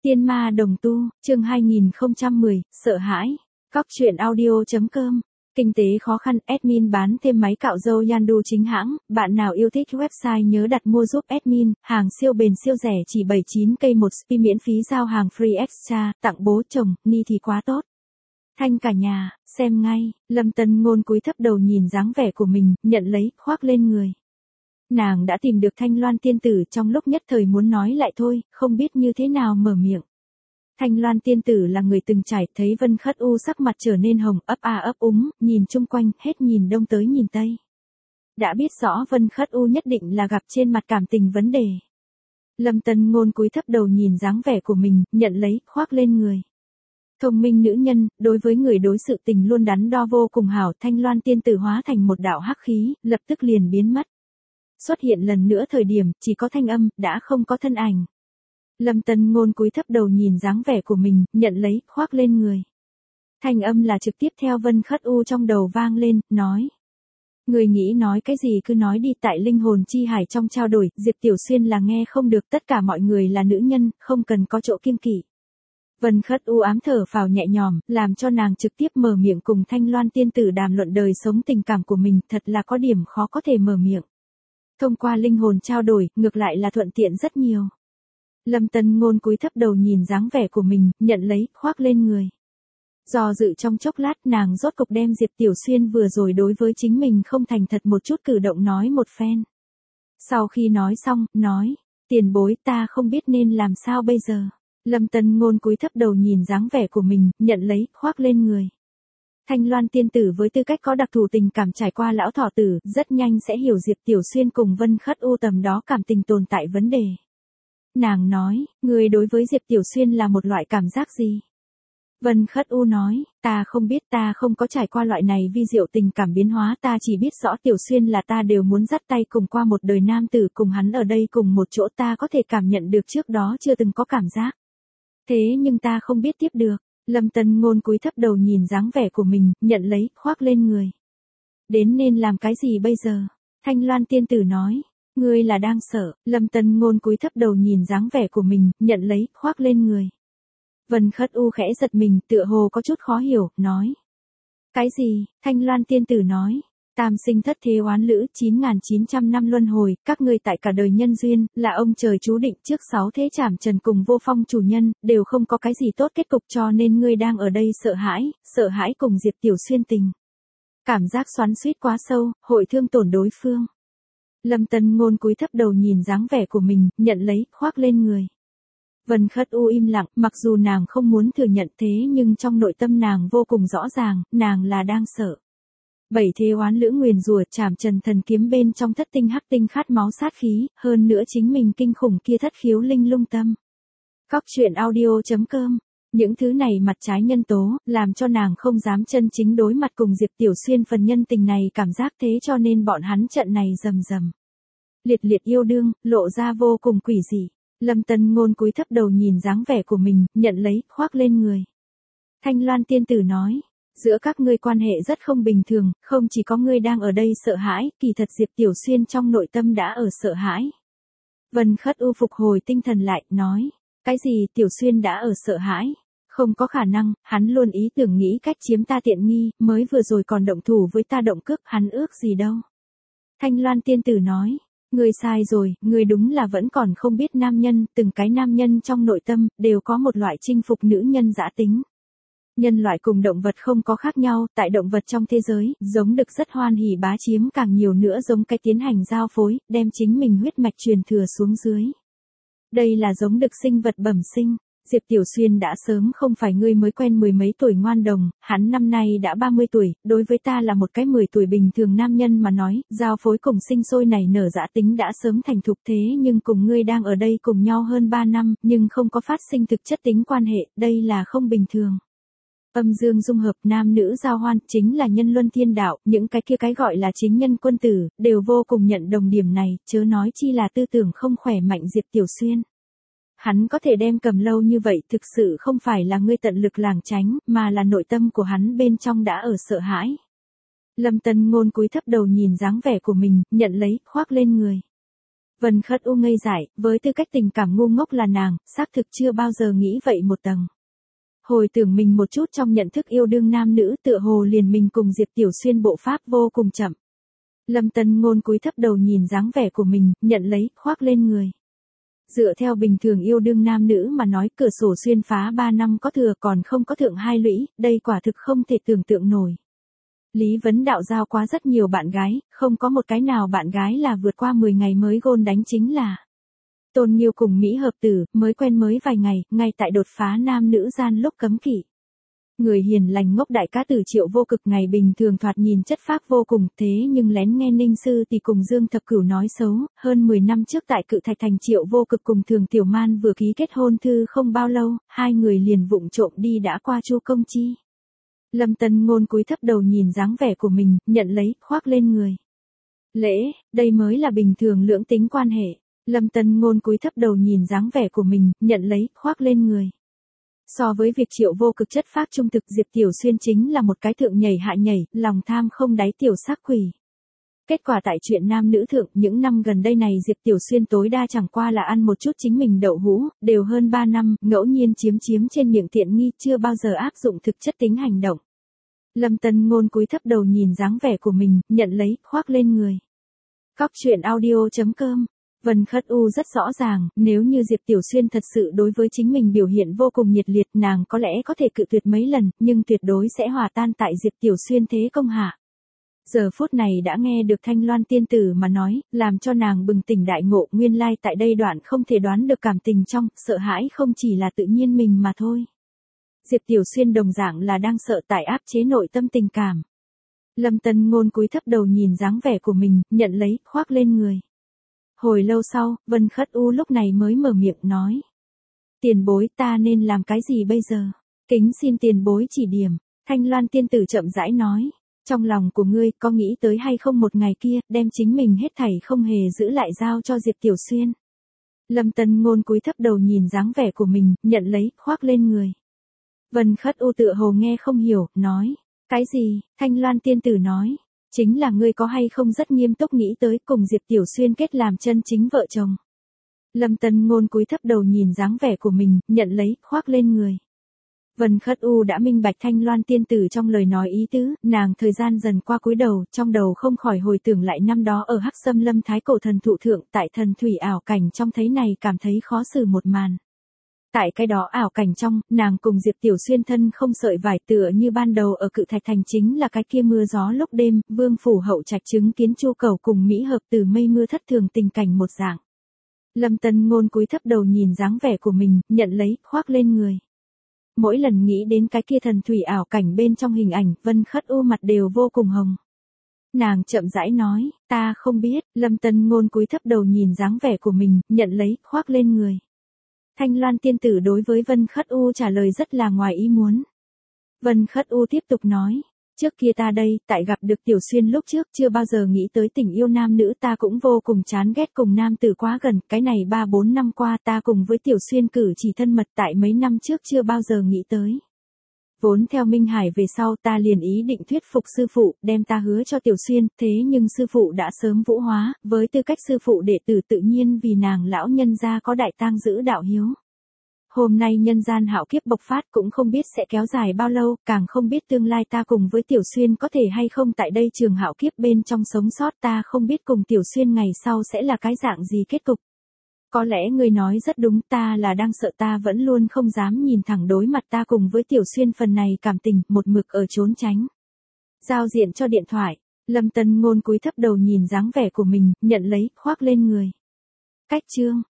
Tiên ma đồng tu, chương 2010, sợ hãi. Cóc truyện audio.com. Kinh tế khó khăn, admin bán thêm máy cạo râu Yandu chính hãng, bạn nào yêu thích website nhớ đặt mua giúp admin, hàng siêu bền siêu rẻ chỉ 79k một spi miễn phí giao hàng free extra, tặng bố chồng, ni thì quá tốt. Thanh cả nhà, xem ngay, Lâm Tân Ngôn cúi thấp đầu nhìn dáng vẻ của mình, nhận lấy, khoác lên người. Nàng đã tìm được Thanh Loan tiên tử trong lúc nhất thời muốn nói lại thôi, không biết như thế nào mở miệng. Thanh Loan tiên tử là người từng trải, thấy Vân Khất U sắc mặt trở nên hồng, ấp a ấp úng, nhìn chung quanh, hết nhìn đông tới nhìn tây. Đã biết rõ Vân Khất U nhất định là gặp trên mặt cảm tình vấn đề. Lâm Tân Ngôn cúi thấp đầu nhìn dáng vẻ của mình, nhận lấy, khoác lên người. Thông minh nữ nhân, đối với người đối sự tình luôn đắn đo vô cùng hảo, Thanh Loan tiên tử hóa thành một đạo hắc khí, lập tức liền biến mất. Xuất hiện lần nữa thời điểm, chỉ có thanh âm, đã không có thân ảnh. Lâm Tân Ngôn cúi thấp đầu nhìn dáng vẻ của mình, nhận lấy, khoác lên người. Thanh âm là trực tiếp theo Vân Khất U trong đầu vang lên, nói. Người nghĩ nói cái gì cứ nói đi, tại linh hồn chi hải trong trao đổi, Diệp Tiểu Xuyên là nghe không được, tất cả mọi người là nữ nhân, không cần có chỗ kiêng kỵ. Vân Khất U ám thở phào nhẹ nhõm, làm cho nàng trực tiếp mở miệng cùng Thanh Loan tiên tử đàm luận đời sống tình cảm của mình, thật là có điểm khó có thể mở miệng. Thông qua linh hồn trao đổi, ngược lại là thuận tiện rất nhiều. Lâm Tân Ngôn cúi thấp đầu nhìn dáng vẻ của mình, nhận lấy, khoác lên người. Do dự trong chốc lát, nàng rốt cục đem Diệp Tiểu Xuyên vừa rồi đối với chính mình không thành thật một chút cử động nói một phen. Sau khi nói xong, nói, tiền bối, ta không biết nên làm sao bây giờ. Lâm Tân Ngôn cúi thấp đầu nhìn dáng vẻ của mình, nhận lấy, khoác lên người. Thanh Loan tiên tử với tư cách có đặc thù tình cảm trải qua lão thọ tử, rất nhanh sẽ hiểu Diệp Tiểu Xuyên cùng Vân Khất U tầm đó cảm tình tồn tại vấn đề. Nàng nói, người đối với Diệp Tiểu Xuyên là một loại cảm giác gì? Vân Khất U nói, ta không biết, ta không có trải qua loại này vi diệu tình cảm biến hóa, ta chỉ biết rõ Tiểu Xuyên là ta đều muốn dắt tay cùng qua một đời nam tử, cùng hắn ở đây cùng một chỗ, ta có thể cảm nhận được trước đó chưa từng có cảm giác. Thế nhưng ta không biết tiếp được. Lâm Tân Ngôn cúi thấp đầu nhìn dáng vẻ của mình, nhận lấy, khoác lên người. Đến nên làm cái gì bây giờ? Thanh Loan tiên tử nói, ngươi là đang sợ. Lâm Tân Ngôn cúi thấp đầu nhìn dáng vẻ của mình, nhận lấy, khoác lên người. Vân Khất U khẽ giật mình, tựa hồ có chút khó hiểu, nói. Cái gì? Thanh Loan tiên tử nói. Tam sinh thất thế oán lữ, 9.900 năm luân hồi, các ngươi tại cả đời nhân duyên, là ông trời chú định trước 6 thế trảm trần cùng vô phong chủ nhân, đều không có cái gì tốt kết cục, cho nên ngươi đang ở đây sợ hãi cùng Diệp Tiểu Xuyên tình. Cảm giác xoắn xuýt quá sâu, hội thương tổn đối phương. Lâm Tân Ngôn cúi thấp đầu nhìn dáng vẻ của mình, nhận lấy, khoác lên người. Vân Khất U im lặng, mặc dù nàng không muốn thừa nhận thế nhưng trong nội tâm nàng vô cùng rõ ràng, nàng là đang sợ. 7 thế oán lữ nguyền rủa, trảm trần thần kiếm bên trong thất tinh hắc tinh khát máu sát khí, hơn nữa chính mình kinh khủng kia thất khiếu linh lung tâm. Cóc truyện audio.com. Những thứ này mặt trái nhân tố, làm cho nàng không dám chân chính đối mặt cùng Diệp Tiểu Xuyên phần nhân tình này, cảm giác thế cho nên bọn hắn trận này rầm rầm. Liệt liệt yêu đương, lộ ra vô cùng quỷ dị. Lâm Tân Ngôn cúi thấp đầu nhìn dáng vẻ của mình, nhận lấy, khoác lên người. Thanh Loan tiên tử nói. Giữa các ngươi quan hệ rất không bình thường, không chỉ có ngươi đang ở đây sợ hãi, kỳ thật Diệp Tiểu Xuyên trong nội tâm đã ở sợ hãi. Vân Khất U phục hồi tinh thần lại, nói, cái gì Tiểu Xuyên đã ở sợ hãi? Không có khả năng, hắn luôn ý tưởng nghĩ cách chiếm ta tiện nghi, mới vừa rồi còn động thủ với ta động cước, hắn ước gì đâu. Thanh Loan tiên tử nói, ngươi sai rồi, ngươi đúng là vẫn còn không biết nam nhân, từng cái nam nhân trong nội tâm, đều có một loại chinh phục nữ nhân dã tính. Nhân loại cùng động vật không có khác nhau, tại động vật trong thế giới, giống đực rất hoan hỉ bá chiếm, càng nhiều nữa giống cái tiến hành giao phối, đem chính mình huyết mạch truyền thừa xuống dưới. Đây là giống đực sinh vật bẩm sinh. Diệp Tiểu Xuyên đã sớm không phải ngươi mới quen mười mấy tuổi ngoan đồng, hắn năm nay đã 30 tuổi, đối với ta là một cái 10 tuổi bình thường nam nhân mà nói, giao phối cùng sinh sôi này nở dã tính đã sớm thành thục, thế nhưng cùng ngươi đang ở đây cùng nhau hơn 3 năm, nhưng không có phát sinh thực chất tính quan hệ, đây là không bình thường. Âm dương dung hợp, nam nữ giao hoan, chính là nhân luân thiên đạo, những cái kia cái gọi là chính nhân quân tử, đều vô cùng nhận đồng điểm này, chớ nói chi là tư tưởng không khỏe mạnh Diệp Tiểu Xuyên. Hắn có thể đem cầm lâu như vậy, thực sự không phải là ngươi tận lực lảng tránh, mà là nội tâm của hắn bên trong đã ở sợ hãi. Lâm Tân Ngôn cúi thấp đầu nhìn dáng vẻ của mình, nhận lấy, khoác lên người. Vân Khất U ngây dại, với tư cách tình cảm ngu ngốc là nàng, xác thực chưa bao giờ nghĩ vậy một tầng. Hồi tưởng mình một chút trong nhận thức yêu đương nam nữ tựa hồ liền mình cùng Diệp Tiểu Xuyên bộ pháp vô cùng chậm. Lâm Tân Ngôn cúi thấp đầu nhìn dáng vẻ của mình, nhận lấy, khoác lên người. Dựa theo bình thường yêu đương nam nữ mà nói cửa sổ xuyên phá 3 năm có thừa còn không có thượng 2 lũy, đây quả thực không thể tưởng tượng nổi. Lý Vấn Đạo giao quá rất nhiều bạn gái, không có một cái nào bạn gái là vượt qua 10 ngày mới gôn đánh chính là. Tôn Nghiêu cùng Mỹ Hợp Tử, mới quen mới vài ngày, ngay tại đột phá nam nữ gian lúc cấm kỵ. Người hiền lành ngốc đại cá Tử Triệu Vô Cực ngày bình thường thoạt nhìn chất phác vô cùng, thế nhưng lén nghe Ninh Sư thì cùng Dương Thập Cửu nói xấu, hơn 10 năm trước tại Cự Thạch Thành Triệu Vô Cực cùng Thường Tiểu Man vừa ký kết hôn thư không bao lâu, hai người liền vụng trộm đi đã qua Chu Công Chi. Lâm Tân Ngôn cúi thấp đầu nhìn dáng vẻ của mình, nhận lấy, khoác lên người. Lễ, đây mới là bình thường lưỡng tính quan hệ. Lâm Tân Ngôn cúi thấp đầu nhìn dáng vẻ của mình, nhận lấy, khoác lên người. So với việc Triệu Vô Cực chất phác trung thực, Diệp Tiểu Xuyên chính là một cái thượng nhảy hạ nhảy, lòng tham không đáy tiểu sắc quỷ. Kết quả tại chuyện nam nữ thượng, những năm gần đây này Diệp Tiểu Xuyên tối đa chẳng qua là ăn một chút chính mình đậu hũ, đều hơn 3 năm, ngẫu nhiên chiếm trên miệng tiện nghi, chưa bao giờ áp dụng thực chất tính hành động. Lâm Tân Ngôn cúi thấp đầu nhìn dáng vẻ của mình, nhận lấy, khoác lên người. Cóc truyện audio.com. Vân Khất U rất rõ ràng, nếu như Diệp Tiểu Xuyên thật sự đối với chính mình biểu hiện vô cùng nhiệt liệt, nàng có lẽ có thể cự tuyệt mấy lần, nhưng tuyệt đối sẽ hòa tan tại Diệp Tiểu Xuyên thế công hạ. Giờ phút này đã nghe được Thanh Loan tiên tử mà nói, làm cho nàng bừng tỉnh đại ngộ, nguyên lai tại đây đoạn không thể đoán được cảm tình trong, sợ hãi không chỉ là tự nhiên mình mà thôi. Diệp Tiểu Xuyên đồng dạng là đang sợ tại áp chế nội tâm tình cảm. Lâm Tân Ngôn cúi thấp đầu nhìn dáng vẻ của mình, nhận lấy, khoác lên người. Hồi lâu sau, Vân Khất U lúc này mới mở miệng nói. Tiền bối, ta nên làm cái gì bây giờ? Kính xin tiền bối chỉ điểm. Thanh Loan tiên tử chậm rãi nói. Trong lòng của ngươi có nghĩ tới hay không một ngày kia, đem chính mình hết thảy không hề giữ lại giao cho Diệp Tiểu Xuyên. Lâm Tân Ngôn cúi thấp đầu nhìn dáng vẻ của mình, nhận lấy, khoác lên người. Vân Khất U tựa hồ nghe không hiểu, nói. Cái gì? Thanh Loan tiên tử nói. Chính là ngươi có hay không rất nghiêm túc nghĩ tới cùng Diệp Tiểu Xuyên kết làm chân chính vợ chồng. Lâm Tân Ngôn cúi thấp đầu nhìn dáng vẻ của mình, nhận lấy, khoác lên người. Vân Khất U đã minh bạch Thanh Loan tiên tử trong lời nói ý tứ, nàng thời gian dần qua cúi đầu, trong đầu không khỏi hồi tưởng lại năm đó ở Hắc Xâm Lâm Thái Cổ Thần Thụ thượng, tại thần thủy ảo cảnh trong thấy này cảm thấy khó xử một màn. Tại cái đó ảo cảnh trong, nàng cùng Diệp Tiểu Xuyên thân không sợi vải tựa như ban đầu ở Cự Thạch Thành chính là cái kia mưa gió lúc đêm, Vương phủ hậu trạch chứng kiến Chu Cầu cùng Mỹ Hợp từ mây mưa thất thường tình cảnh một dạng. Lâm Tân Ngôn cúi thấp đầu nhìn dáng vẻ của mình, nhận lấy, khoác lên người. Mỗi lần nghĩ đến cái kia thần thủy ảo cảnh bên trong hình ảnh, Vân Khất U mặt đều vô cùng hồng. Nàng chậm rãi nói, ta không biết. Lâm Tân Ngôn cúi thấp đầu nhìn dáng vẻ của mình, nhận lấy, khoác lên người. Thanh Loan tiên tử đối với Vân Khất U trả lời rất là ngoài ý muốn. Vân Khất U tiếp tục nói, trước kia ta đây, tại gặp được Tiểu Xuyên lúc trước chưa bao giờ nghĩ tới tình yêu nam nữ, ta cũng vô cùng chán ghét cùng nam tử quá gần, cái này 3-4 năm qua ta cùng với Tiểu Xuyên cử chỉ thân mật tại mấy năm trước chưa bao giờ nghĩ tới. Vốn theo Minh Hải về sau ta liền ý định thuyết phục sư phụ, đem ta hứa cho Tiểu Xuyên, thế nhưng sư phụ đã sớm vũ hóa, với tư cách sư phụ đệ tử tự nhiên vì nàng lão nhân gia có đại tang giữ đạo hiếu. Hôm nay nhân gian hạo kiếp bộc phát cũng không biết sẽ kéo dài bao lâu, càng không biết tương lai ta cùng với Tiểu Xuyên có thể hay không tại đây trường hạo kiếp bên trong sống sót, ta không biết cùng Tiểu Xuyên ngày sau sẽ là cái dạng gì kết cục. Có lẽ ngươi nói rất đúng, ta là đang sợ, ta vẫn luôn không dám nhìn thẳng đối mặt, ta cùng với Tiểu Xuyên phần này cảm tình, một mực ở trốn tránh. Giao diện cho điện thoại, Lâm Tân Ngôn cúi thấp đầu nhìn dáng vẻ của mình, nhận lấy, khoác lên người. Cách chương.